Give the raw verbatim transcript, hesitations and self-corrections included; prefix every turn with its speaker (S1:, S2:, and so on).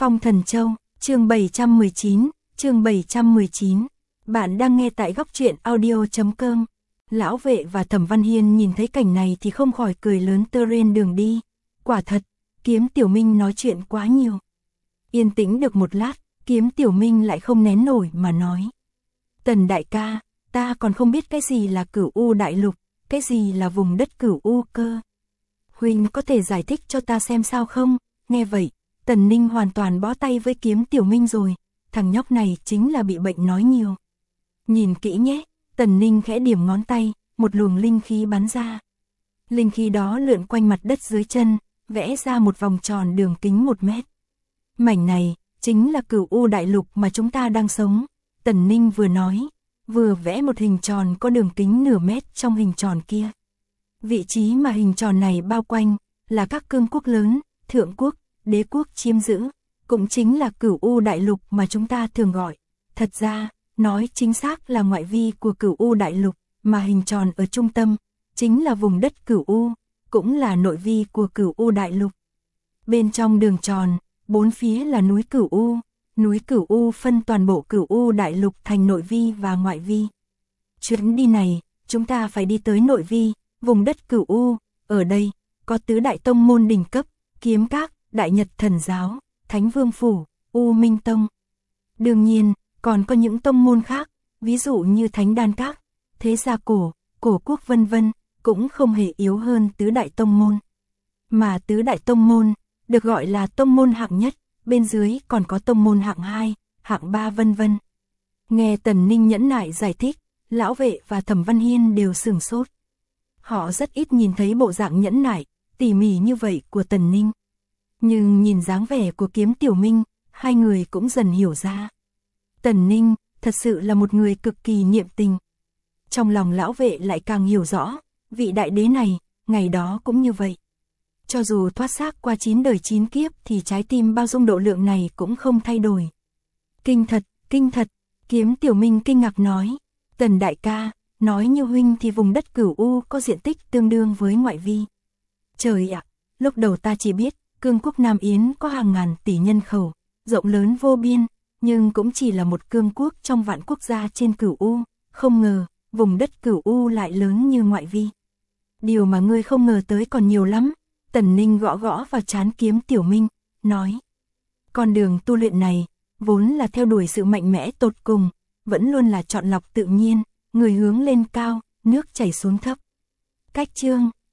S1: Phong Thần Châu, chương bảy trăm mười chín, chương bảy trăm mười chín. Bạn đang nghe tại góc truyện audio chấm com. Lão Vệ và Thẩm Văn Hiên nhìn thấy cảnh này thì không khỏi cười lớn tơ rên đường đi. Quả thật, Kiếm Tiểu Minh nói chuyện quá nhiều. Yên tĩnh được một lát, Kiếm Tiểu Minh lại không nén nổi mà nói. Tần đại ca, ta còn không biết cái gì là Cửu U Đại Lục, cái gì là vùng đất Cửu U cơ. Huynh có thể giải thích cho ta xem sao không? Nghe vậy, Tần Ninh hoàn toàn bó tay với Kiếm Tiểu Minh rồi, thằng nhóc này chính là bị bệnh nói nhiều. Nhìn kỹ nhé, Tần Ninh khẽ điểm ngón tay, một luồng linh khí bắn ra. Linh khí đó lượn quanh mặt đất dưới chân, vẽ ra một vòng tròn đường kính một mét. Mảnh này, chính là Cửu U Đại Lục mà chúng ta đang sống. Tần Ninh vừa nói, vừa vẽ một hình tròn có đường kính nửa mét trong hình tròn kia. Vị trí mà hình tròn này bao quanh, là các cương quốc lớn, thượng quốc, đế quốc chiếm giữ, cũng chính là Cửu U Đại Lục mà chúng ta thường gọi. Thật ra, nói chính xác là ngoại vi của Cửu U Đại Lục, mà hình tròn ở trung tâm, chính là vùng đất Cửu U, cũng là nội vi của Cửu U Đại Lục. Bên trong đường tròn, bốn phía là núi Cửu U, núi Cửu U phân toàn bộ Cửu U Đại Lục thành nội vi và ngoại vi. Chuyến đi này, chúng ta phải đi tới nội vi, vùng đất Cửu U, ở đây, có tứ đại tông môn đỉnh cấp, Kiếm Các, Đại Nhật Thần Giáo, Thánh Vương Phủ, U Minh Tông. Đương nhiên, còn có những tông môn khác, ví dụ như Thánh Đan Các, Thế Gia Cổ, Cổ Quốc vân vân, cũng không hề yếu hơn tứ đại tông môn. Mà tứ đại tông môn, được gọi là tông môn hạng nhất, bên dưới còn có tông môn hạng hai, hạng ba vân vân. Nghe Tần Ninh nhẫn nại giải thích, Lão Vệ và Thẩm Văn Hiên đều sửng sốt. Họ rất ít nhìn thấy bộ dạng nhẫn nại, tỉ mỉ như vậy của Tần Ninh. Nhưng nhìn dáng vẻ của Kiếm Tiểu Minh, hai người cũng dần hiểu ra. Tần Ninh, thật sự là một người cực kỳ niệm tình. Trong lòng Lão Vệ lại càng hiểu rõ, vị đại đế này, ngày đó cũng như vậy. Cho dù thoát xác qua chín đời chín kiếp thì trái tim bao dung độ lượng này cũng không thay đổi. Kinh thật, kinh thật, Kiếm Tiểu Minh kinh ngạc nói. Tần đại ca, nói như huynh thì vùng đất Cửu U có diện tích tương đương với ngoại vi. Trời ạ, lúc đầu ta chỉ biết, cương quốc Nam Yến có hàng ngàn tỷ nhân khẩu, rộng lớn vô biên, nhưng cũng chỉ là một cương quốc trong vạn quốc gia trên Cửu U, không ngờ, vùng đất Cửu U lại lớn như ngoại vi. Điều mà ngươi không ngờ tới còn nhiều lắm. Tần Ninh gõ gõ vào trán Kiếm Tiểu Minh, nói. Con đường tu luyện này, vốn là theo đuổi sự mạnh mẽ tột cùng, vẫn luôn là chọn lọc tự nhiên, người hướng lên cao, nước chảy xuống thấp. Cách chương,